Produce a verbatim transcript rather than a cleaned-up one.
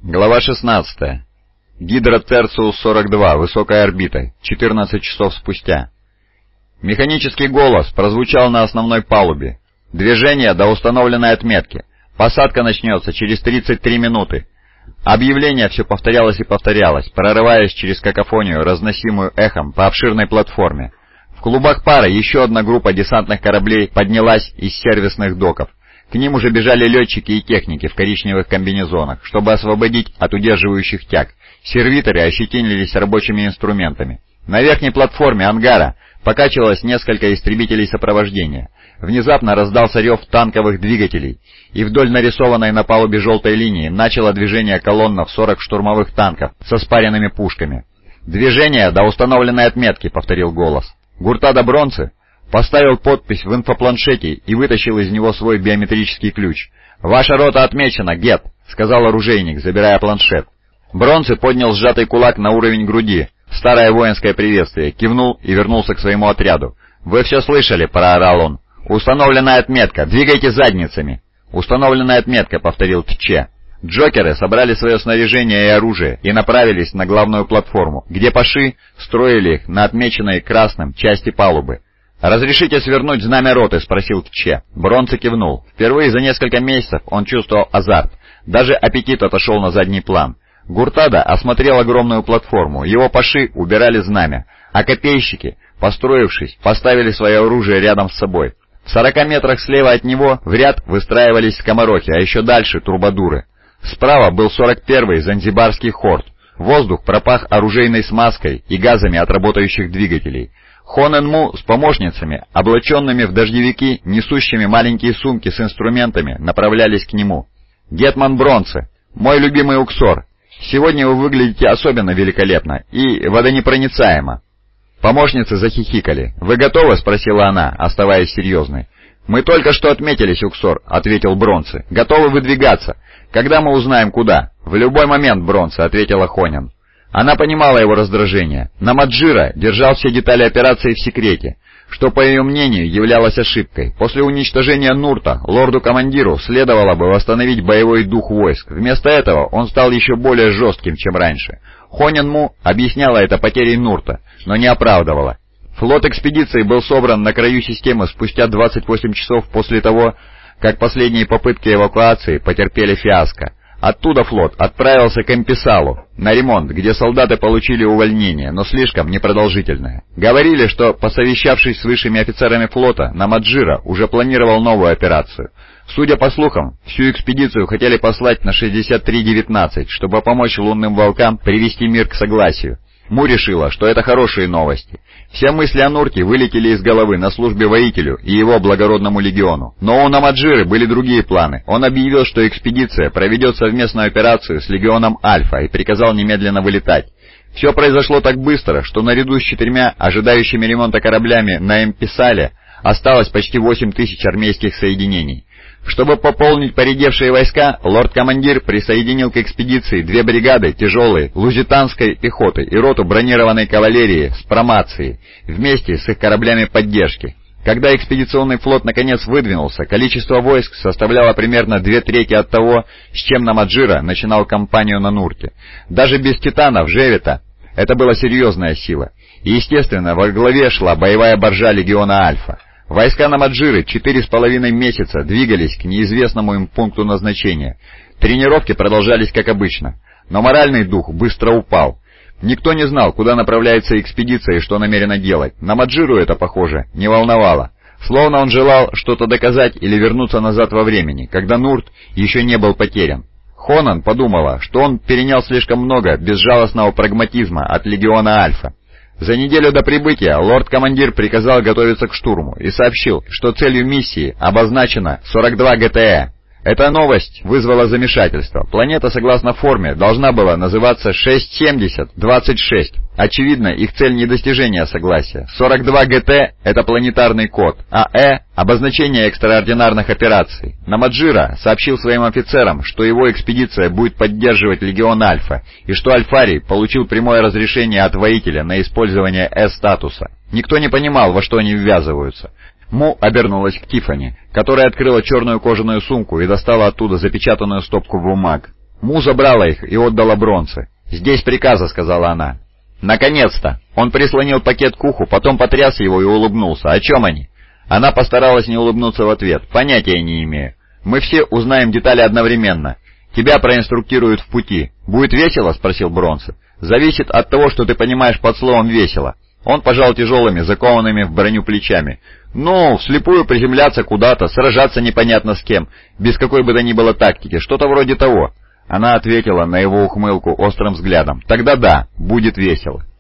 Глава шестнадцатая. Гидра Терциус сорок два, высокая орбита, четырнадцать часов спустя. Механический голос прозвучал на основной палубе. Движение до установленной отметки. Посадка начнется через тридцать три минуты. Объявление все повторялось и повторялось, прорываясь через какофонию, разносимую эхом по обширной платформе. В клубах пара еще одна группа десантных кораблей поднялась из сервисных доков. К ним уже бежали летчики и техники в коричневых комбинезонах, чтобы освободить от удерживающих тяг. Сервиторы ощетинились рабочими инструментами. На верхней платформе ангара покачивалось несколько истребителей сопровождения. Внезапно раздался рев танковых двигателей, и вдоль нарисованной на палубе желтой линии начало движение колонна в сорок штурмовых танков со спаренными пушками. «Движение до установленной отметки», — повторил голос. Гуртадо Бронце поставил подпись в инфопланшете и вытащил из него свой биометрический ключ. «Ваша рота отмечена, Гет», — сказал оружейник, забирая планшет. Бронце поднял сжатый кулак на уровень груди. Старое воинское приветствие, кивнул и вернулся к своему отряду. «Вы все слышали», — проорал он. «Установленная отметка. Двигайте задницами». «Установленная отметка», — повторил Тче. Джокеры собрали свое снаряжение и оружие и направились на главную платформу, где паши строили их на отмеченной красным части палубы. «Разрешите свернуть знамя роты?» — спросил Тче. Бронце кивнул. Впервые за несколько месяцев он чувствовал азарт. Даже аппетит отошел на задний план. Гуртадо осмотрел огромную платформу. Его паши убирали знамя, а копейщики, построившись, поставили свое оружие рядом с собой. В сорока метрах слева от него в ряд выстраивались скоморохи, а еще дальше — трубадуры. Справа был сорок первый занзибарский хорд. Воздух пропах оружейной смазкой и газами от работающих двигателей. Хонен-Му с помощницами, облаченными в дождевики, несущими маленькие сумки с инструментами, направлялись к нему. «Гетман Бронце, мой любимый Уксор, сегодня вы выглядите особенно великолепно и водонепроницаемо». Помощницы захихикали. «Вы готовы?» — спросила она, оставаясь серьезной. «Мы только что отметились, Уксор», — ответил Бронце. «Готовы выдвигаться. Когда мы узнаем, куда?» «В любой момент, Бронце», — ответила Хонен. Она понимала его раздражение. Намаджира держал все детали операции в секрете, что, по ее мнению, являлось ошибкой. После уничтожения Нурта лорду-командиру следовало бы восстановить боевой дух войск. Вместо этого он стал еще более жестким, чем раньше. Хонен-Му объясняла это потерей Нурта, но не оправдывала. Флот экспедиции был собран на краю системы спустя двадцать восемь часов после того, как последние попытки эвакуации потерпели фиаско. Оттуда флот отправился к Эмписалу на ремонт, где солдаты получили увольнение, но слишком непродолжительное. Говорили, что, посовещавшись с высшими офицерами флота, Намаджира уже планировал новую операцию. Судя по слухам, всю экспедицию хотели послать на шестьдесят три девятнадцать, чтобы помочь лунным волкам привести мир к согласию. Му решила, что это хорошие новости. Все мысли о Нурте вылетели из головы на службе воителю и его благородному легиону. Но у Намаджиры были другие планы. Он объявил, что экспедиция проведет совместную операцию с легионом Альфа и приказал немедленно вылетать. Все произошло так быстро, что наряду с четырьмя ожидающими ремонта кораблями на Эмписале осталось почти восемь тысяч армейских соединений. Чтобы пополнить поредевшие войска, лорд-командир присоединил к экспедиции две бригады тяжелой лузитанской пехоты и роту бронированной кавалерии с промацией, вместе с их кораблями поддержки. Когда экспедиционный флот наконец выдвинулся, количество войск составляло примерно две трети от того, с чем Намаджира начинал кампанию на Нурте. Даже без титанов Жевита это была серьезная сила. И, естественно, во главе шла боевая баржа легиона Альфа. Войска Намаджиры четыре с половиной месяца двигались к неизвестному им пункту назначения. Тренировки продолжались как обычно, но моральный дух быстро упал. Никто не знал, куда направляется экспедиция и что намерена делать. Намаджиру это, похоже, не волновало. Словно он желал что-то доказать или вернуться назад во времени, когда Нурт еще не был потерян. Хонан подумала, что он перенял слишком много безжалостного прагматизма от легиона Альфа. За неделю до прибытия лорд-командир приказал готовиться к штурму и сообщил, что целью миссии обозначено сорок два ГТЭ. Эта новость вызвала замешательство. Планета, согласно форме, должна была называться шесть семьдесят двадцать шесть. Очевидно, их цель не достижение согласия. сорок два ГТ — это планетарный код, а Э — обозначение экстраординарных операций. Намаджира сообщил своим офицерам, что его экспедиция будет поддерживать легион Альфа, и что Альфарий получил прямое разрешение от воителя на использование Э-статуса. Никто не понимал, во что они ввязываются. Му обернулась к Тиффани, которая открыла черную кожаную сумку и достала оттуда запечатанную стопку бумаг. Му забрала их и отдала Бронце. «Здесь приказы», — сказала она. «Наконец-то!» Он прислонил пакет к уху, потом потряс его и улыбнулся. «О чем они?» Она постаралась не улыбнуться в ответ. «Понятия не имею. Мы все узнаем детали одновременно. Тебя проинструктируют в пути. Будет весело?» — спросил Бронце. «Зависит от того, что ты понимаешь под словом «весело». Он пожал тяжелыми, закованными в броню плечами. «Ну, вслепую приземляться куда-то, сражаться непонятно с кем, без какой бы то ни было тактики, что-то вроде того». Она ответила на его ухмылку острым взглядом. «Тогда да, будет весело».